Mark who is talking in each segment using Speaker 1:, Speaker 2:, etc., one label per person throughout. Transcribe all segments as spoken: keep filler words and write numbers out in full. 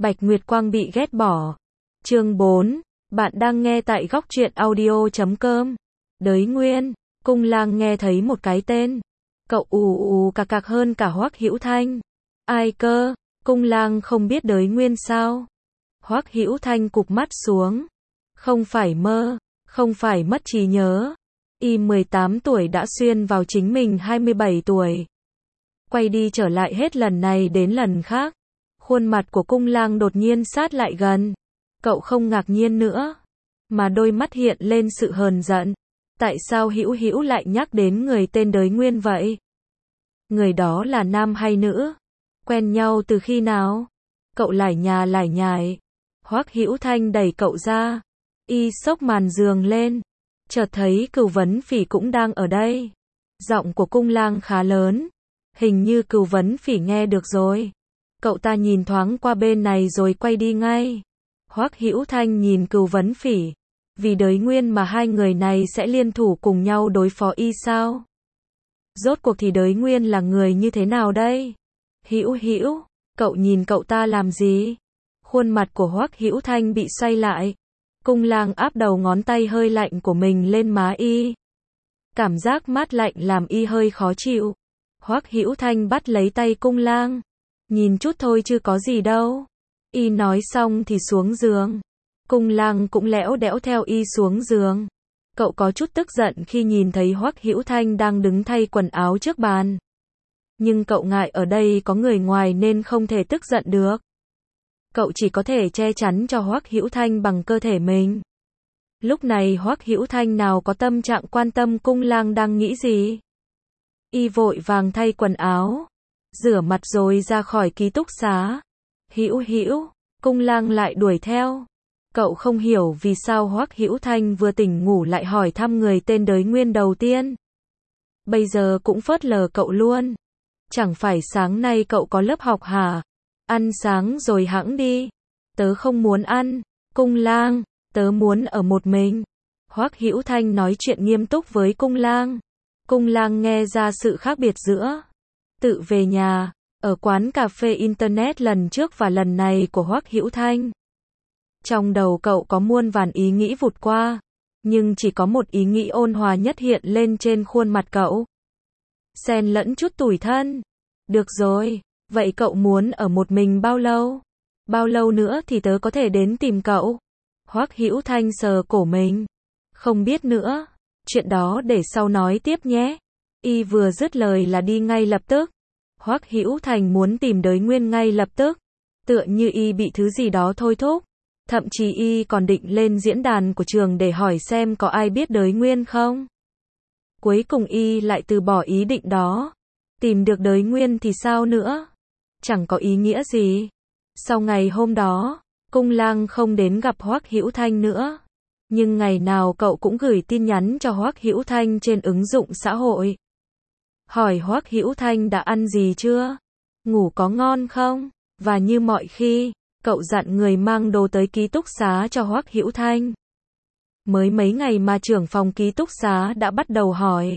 Speaker 1: Bạch Nguyệt Quang bị ghét bỏ. Chương bốn. Bạn đang nghe tại góc truyện audio chấm com. Đới Nguyên. Cung Lang nghe thấy một cái tên. Cậu ù ù cạc cạc hơn cả Hoắc Hữu Thanh. Ai cơ? Cung Lang không biết Đới Nguyên sao? Hoắc Hữu Thanh cụp mắt xuống. Không phải mơ, không phải mất trí nhớ. Y mười tám tuổi đã xuyên vào chính mình hai mươi bảy tuổi. Quay đi trở lại hết lần này đến lần khác. Khuôn mặt của Cung Lang đột nhiên sát lại gần. Cậu không ngạc nhiên nữa, mà đôi mắt hiện lên sự hờn giận. Tại sao Hữu Hữu lại nhắc đến người tên Đới Nguyên vậy? Người đó là nam hay nữ? Quen nhau từ khi nào? Cậu lải nhà lải nhải. Hoắc Hữu Thanh đẩy cậu ra. Y xốc màn giường lên. Chợt thấy Cửu Vấn Phỉ cũng đang ở đây. Giọng của Cung Lang khá lớn. Hình như Cửu Vấn Phỉ nghe được rồi. Cậu ta nhìn thoáng qua bên này rồi quay đi ngay. Hoắc Hữu Thanh nhìn Cửu Vấn Phỉ. Vì Đới Nguyên mà hai người này sẽ liên thủ cùng nhau đối phó y sao? Rốt cuộc thì Đới Nguyên là người như thế nào đây? Hữu Hữu, cậu nhìn cậu ta làm gì? Khuôn mặt của Hoắc Hữu Thanh bị xoay lại. Cung Lang áp đầu ngón tay hơi lạnh của mình lên má y. Cảm giác mát lạnh làm y hơi khó chịu. Hoắc Hữu Thanh bắt lấy tay Cung Lang. Nhìn chút thôi chứ có gì đâu. Y nói xong thì xuống giường. Cung Lang cũng lẽo đẽo theo y xuống giường. Cậu có chút tức giận khi nhìn thấy Hoắc Hữu Thanh đang đứng thay quần áo trước bàn. Nhưng cậu ngại ở đây có người ngoài nên không thể tức giận được. Cậu chỉ có thể che chắn cho Hoắc Hữu Thanh bằng cơ thể mình. Lúc này Hoắc Hữu Thanh nào có tâm trạng quan tâm Cung Lang đang nghĩ gì. Y vội vàng thay quần áo, rửa mặt rồi ra khỏi ký túc xá. Hữu Hữu, Cung Lang lại đuổi theo. Cậu không hiểu vì sao Hoắc Hữu Thanh vừa tỉnh ngủ lại hỏi thăm người tên Đới Nguyên đầu tiên. Bây giờ cũng phớt lờ cậu luôn. Chẳng phải sáng nay cậu có lớp học hả? Ăn sáng rồi hẵng đi. Tớ không muốn ăn. Cung Lang, tớ muốn ở một mình. Hoắc Hữu Thanh nói chuyện nghiêm túc với Cung Lang. Cung Lang nghe ra sự khác biệt giữa tự về nhà, ở quán cà phê internet lần trước và lần này của Hoắc Hữu Thanh. Trong đầu cậu có muôn vàn ý nghĩ vụt qua, nhưng chỉ có một ý nghĩ ôn hòa nhất hiện lên trên khuôn mặt cậu. Xen lẫn chút tủi thân. Được rồi, vậy cậu muốn ở một mình bao lâu? Bao lâu nữa thì tớ có thể đến tìm cậu? Hoắc Hữu Thanh sờ cổ mình. Không biết nữa, chuyện đó để sau nói tiếp nhé. Y vừa dứt lời là đi ngay lập tức. Hoắc Hữu Thanh muốn tìm Đới Nguyên ngay lập tức. Tựa như y bị thứ gì đó thôi thúc. Thậm chí y còn định lên diễn đàn của trường để hỏi xem có ai biết Đới Nguyên không. Cuối cùng y lại từ bỏ ý định đó. Tìm được Đới Nguyên thì sao nữa? Chẳng có ý nghĩa gì. Sau ngày hôm đó, Cung Lang không đến gặp Hoắc Hữu Thanh nữa. Nhưng ngày nào cậu cũng gửi tin nhắn cho Hoắc Hữu Thanh trên ứng dụng xã hội. Hỏi Hoắc Hữu Thanh đã ăn gì chưa? Ngủ có ngon không? Và như mọi khi, cậu dặn người mang đồ tới ký túc xá cho Hoắc Hữu Thanh. Mới mấy ngày mà trưởng phòng ký túc xá đã bắt đầu hỏi.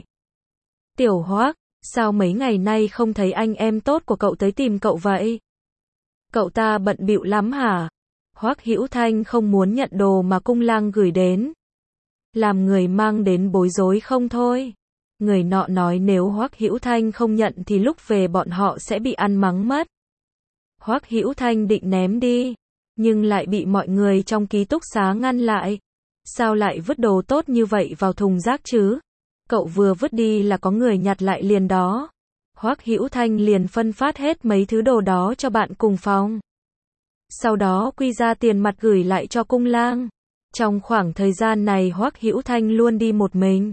Speaker 1: Tiểu Hoắc, sao mấy ngày nay không thấy anh em tốt của cậu tới tìm cậu vậy? Cậu ta bận bịu lắm hả? Hoắc Hữu Thanh không muốn nhận đồ mà Cung Lang gửi đến. Làm người mang đến bối rối không thôi. Người nọ nói nếu Hoắc Hữu Thanh không nhận thì lúc về bọn họ sẽ bị ăn mắng mất. Hoắc Hữu Thanh định ném đi, nhưng lại bị mọi người trong ký túc xá ngăn lại. Sao lại vứt đồ tốt như vậy vào thùng rác chứ? Cậu vừa vứt đi là có người nhặt lại liền đó. Hoắc Hữu Thanh liền phân phát hết mấy thứ đồ đó cho bạn cùng phòng. Sau đó quy ra tiền mặt gửi lại cho Cung Lang. Trong khoảng thời gian này Hoắc Hữu Thanh luôn đi một mình.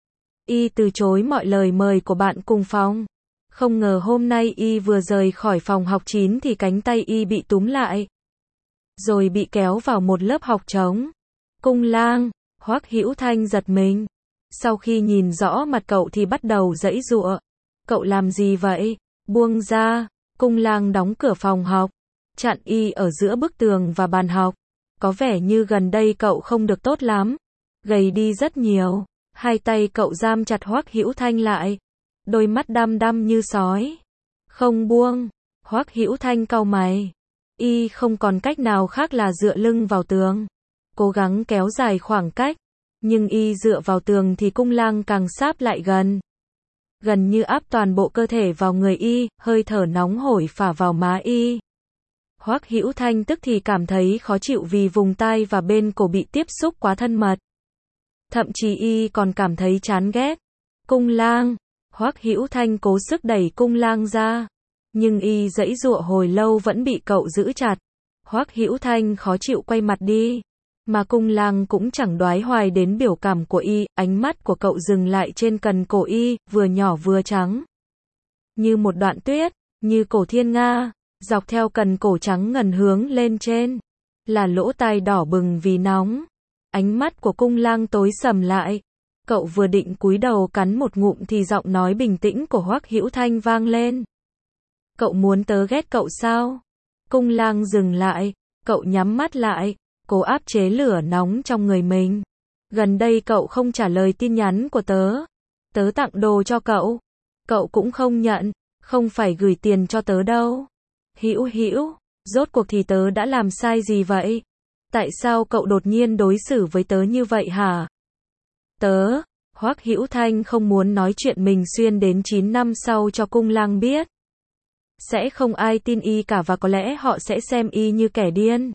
Speaker 1: Y từ chối mọi lời mời của bạn cùng phòng. Không ngờ hôm nay y vừa rời khỏi phòng học chín thì cánh tay y bị túm lại. Rồi bị kéo vào một lớp học trống. Cung Lang, Hoắc Hữu Thanh giật mình. Sau khi nhìn rõ mặt cậu thì bắt đầu giãy giụa. Cậu làm gì vậy? Buông ra. Cung Lang đóng cửa phòng học, chặn y ở giữa bức tường và bàn học. Có vẻ như gần đây cậu không được tốt lắm. Gầy đi rất nhiều. Hai tay cậu giam chặt Hoắc Hữu Thanh lại. Đôi mắt đăm đăm như sói. Không buông. Hoắc Hữu Thanh cau mày. Y không còn cách nào khác là dựa lưng vào tường, cố gắng kéo dài khoảng cách, nhưng Y dựa vào tường thì cung lang càng sáp lại gần. Gần như áp toàn bộ cơ thể vào người Y, hơi thở nóng hổi phả vào má Y. Hoắc Hữu Thanh tức thì cảm thấy khó chịu vì vùng tai và bên cổ bị tiếp xúc quá thân mật. Thậm chí Y còn cảm thấy chán ghét. Cung lang. Hoắc Hữu Thanh cố sức đẩy cung lang ra. Nhưng Y giãy giụa hồi lâu vẫn bị cậu giữ chặt. Hoắc Hữu Thanh khó chịu quay mặt đi. Mà cung lang cũng chẳng đoái hoài đến biểu cảm của Y, ánh mắt của cậu dừng lại trên cần cổ Y, vừa nhỏ vừa trắng. Như một đoạn tuyết, như cổ thiên nga, dọc theo cần cổ trắng ngần hướng lên trên. Là lỗ tai đỏ bừng vì nóng. Ánh mắt của cung lang tối sầm lại. Cậu vừa định cúi đầu cắn một ngụm thì giọng nói bình tĩnh của Hoắc Hữu Thanh vang lên. Cậu muốn tớ ghét cậu sao? Cung lang dừng lại, cậu nhắm mắt lại, cố áp chế lửa nóng trong người mình. Gần đây cậu không trả lời tin nhắn của tớ. Tớ tặng đồ cho cậu. Cậu cũng không nhận, không phải gửi tiền cho tớ đâu. Hữu Hữu, rốt cuộc thì tớ đã làm sai gì vậy? Tại sao cậu đột nhiên đối xử với tớ như vậy hả? Tớ, Hoắc Hữu Thanh không muốn nói chuyện mình xuyên đến chín năm sau cho cung lang biết. Sẽ không ai tin Y cả và có lẽ họ sẽ xem Y như kẻ điên.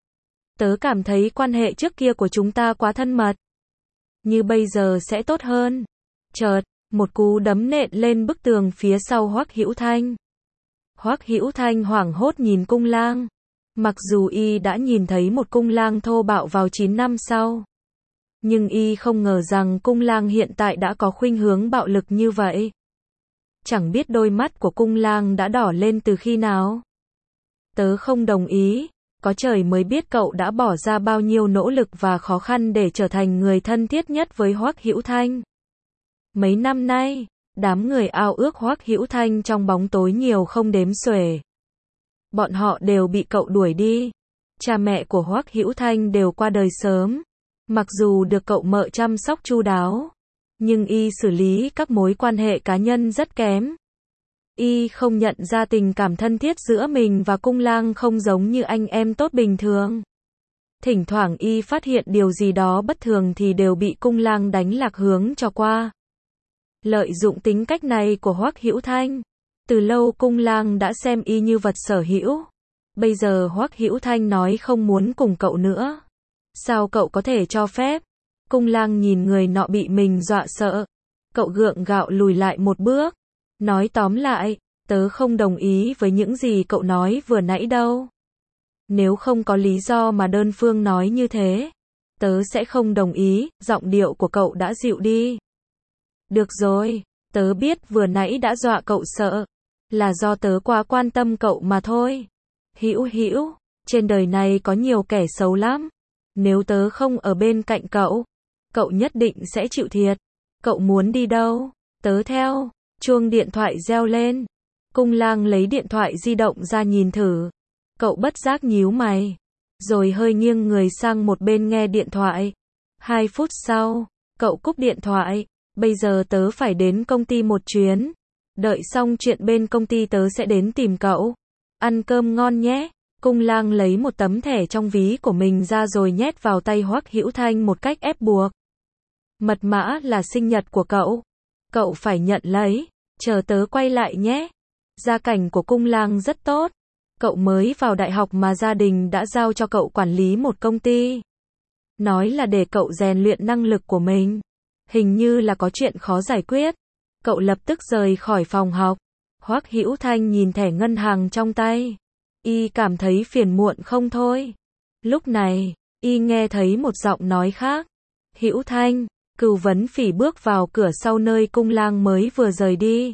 Speaker 1: Tớ cảm thấy quan hệ trước kia của chúng ta quá thân mật. Như bây giờ sẽ tốt hơn. Chợt, một cú đấm nện lên bức tường phía sau Hoắc Hữu Thanh. Hoắc Hữu Thanh hoảng hốt nhìn cung lang. Mặc dù Y đã nhìn thấy một cung lang thô bạo vào chín năm sau. Nhưng Y không ngờ rằng cung lang hiện tại đã có khuynh hướng bạo lực như vậy. Chẳng biết đôi mắt của cung lang đã đỏ lên từ khi nào. Tớ không đồng ý. Có trời mới biết cậu đã bỏ ra bao nhiêu nỗ lực và khó khăn để trở thành người thân thiết nhất với Hoắc Hữu Thanh. Mấy năm nay, đám người ao ước Hoắc Hữu Thanh trong bóng tối nhiều không đếm xuể. Bọn họ đều bị cậu đuổi đi. Cha mẹ của Hoắc Hữu Thanh đều qua đời sớm. Mặc dù được cậu mợ chăm sóc chu đáo, nhưng Y xử lý các mối quan hệ cá nhân rất kém. Y không nhận ra tình cảm thân thiết giữa mình và cung lang không giống như anh em tốt bình thường. Thỉnh thoảng Y phát hiện điều gì đó bất thường thì đều bị cung lang đánh lạc hướng cho qua. Lợi dụng tính cách này của Hoắc Hữu Thanh, từ lâu cung lang đã xem Y như vật sở hữu. Bây giờ Hoắc Hữu Thanh nói không muốn cùng cậu nữa. Sao cậu có thể cho phép? Cung lang nhìn người nọ bị mình dọa sợ. Cậu gượng gạo lùi lại một bước. Nói tóm lại, tớ không đồng ý với những gì cậu nói vừa nãy đâu. Nếu không có lý do mà đơn phương nói như thế, tớ sẽ không đồng ý. Giọng điệu của cậu đã dịu đi. Được rồi, tớ biết vừa nãy đã dọa cậu sợ. Là do tớ quá quan tâm cậu mà thôi. Hữu Hữu, trên đời này có nhiều kẻ xấu lắm. Nếu tớ không ở bên cạnh cậu, cậu nhất định sẽ chịu thiệt. Cậu muốn đi đâu? Tớ theo. Chuông điện thoại reo lên. Cung lang lấy điện thoại di động ra nhìn thử. Cậu bất giác nhíu mày, rồi hơi nghiêng người sang một bên nghe điện thoại. Hai phút sau, cậu cúp điện thoại. Bây giờ tớ phải đến công ty một chuyến. Đợi xong chuyện bên công ty tớ sẽ đến tìm cậu. Ăn cơm ngon nhé. Cung lang lấy một tấm thẻ trong ví của mình ra rồi nhét vào tay Hoắc Hữu Thanh một cách ép buộc. Mật mã là sinh nhật của cậu. Cậu phải nhận lấy. Chờ tớ quay lại nhé. Gia cảnh của cung lang rất tốt. Cậu mới vào đại học mà gia đình đã giao cho cậu quản lý một công ty. Nói là để cậu rèn luyện năng lực của mình. Hình như là có chuyện khó giải quyết. Cậu lập tức rời khỏi phòng học. Hoắc Hữu Thanh nhìn thẻ ngân hàng trong tay. Y cảm thấy phiền muộn không thôi. Lúc này, Y nghe thấy một giọng nói khác. Hữu Thanh, Cửu Vấn Phỉ bước vào cửa sau nơi cung lang mới vừa rời đi.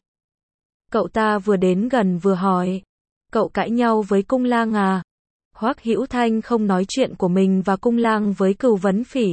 Speaker 1: Cậu ta vừa đến gần vừa hỏi. Cậu cãi nhau với cung lang à? Hoắc Hữu Thanh không nói chuyện của mình và cung lang với Cửu Vấn Phỉ.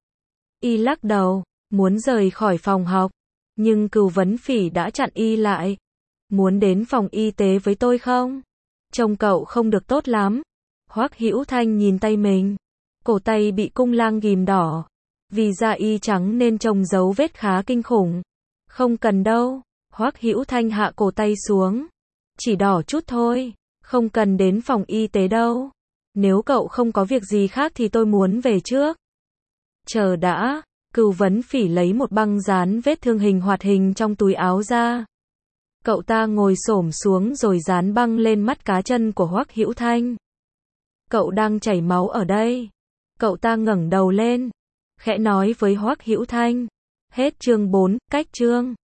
Speaker 1: Y lắc đầu, muốn rời khỏi phòng học. Nhưng Cửu Vấn Phỉ đã chặn Y lại. Muốn đến phòng y tế với tôi không? Trông cậu không được tốt lắm. Hoắc Hữu Thanh nhìn tay mình. Cổ tay bị cung lang ghìm đỏ. Vì da Y trắng nên trông dấu vết khá kinh khủng. Không cần đâu. Hoắc Hữu Thanh hạ cổ tay xuống. Chỉ đỏ chút thôi. Không cần đến phòng y tế đâu. Nếu cậu không có việc gì khác thì tôi muốn về trước. Chờ đã. Cửu Vấn Phỉ lấy một băng dán vết thương hình hoạt hình trong túi áo ra. Cậu ta ngồi xổm xuống rồi dán băng lên mắt cá chân của Hoắc Hữu Thanh. Cậu đang chảy máu ở đây. Cậu ta ngẩng đầu lên, khẽ nói với Hoắc Hữu Thanh. Hết chương bốn, cách chương.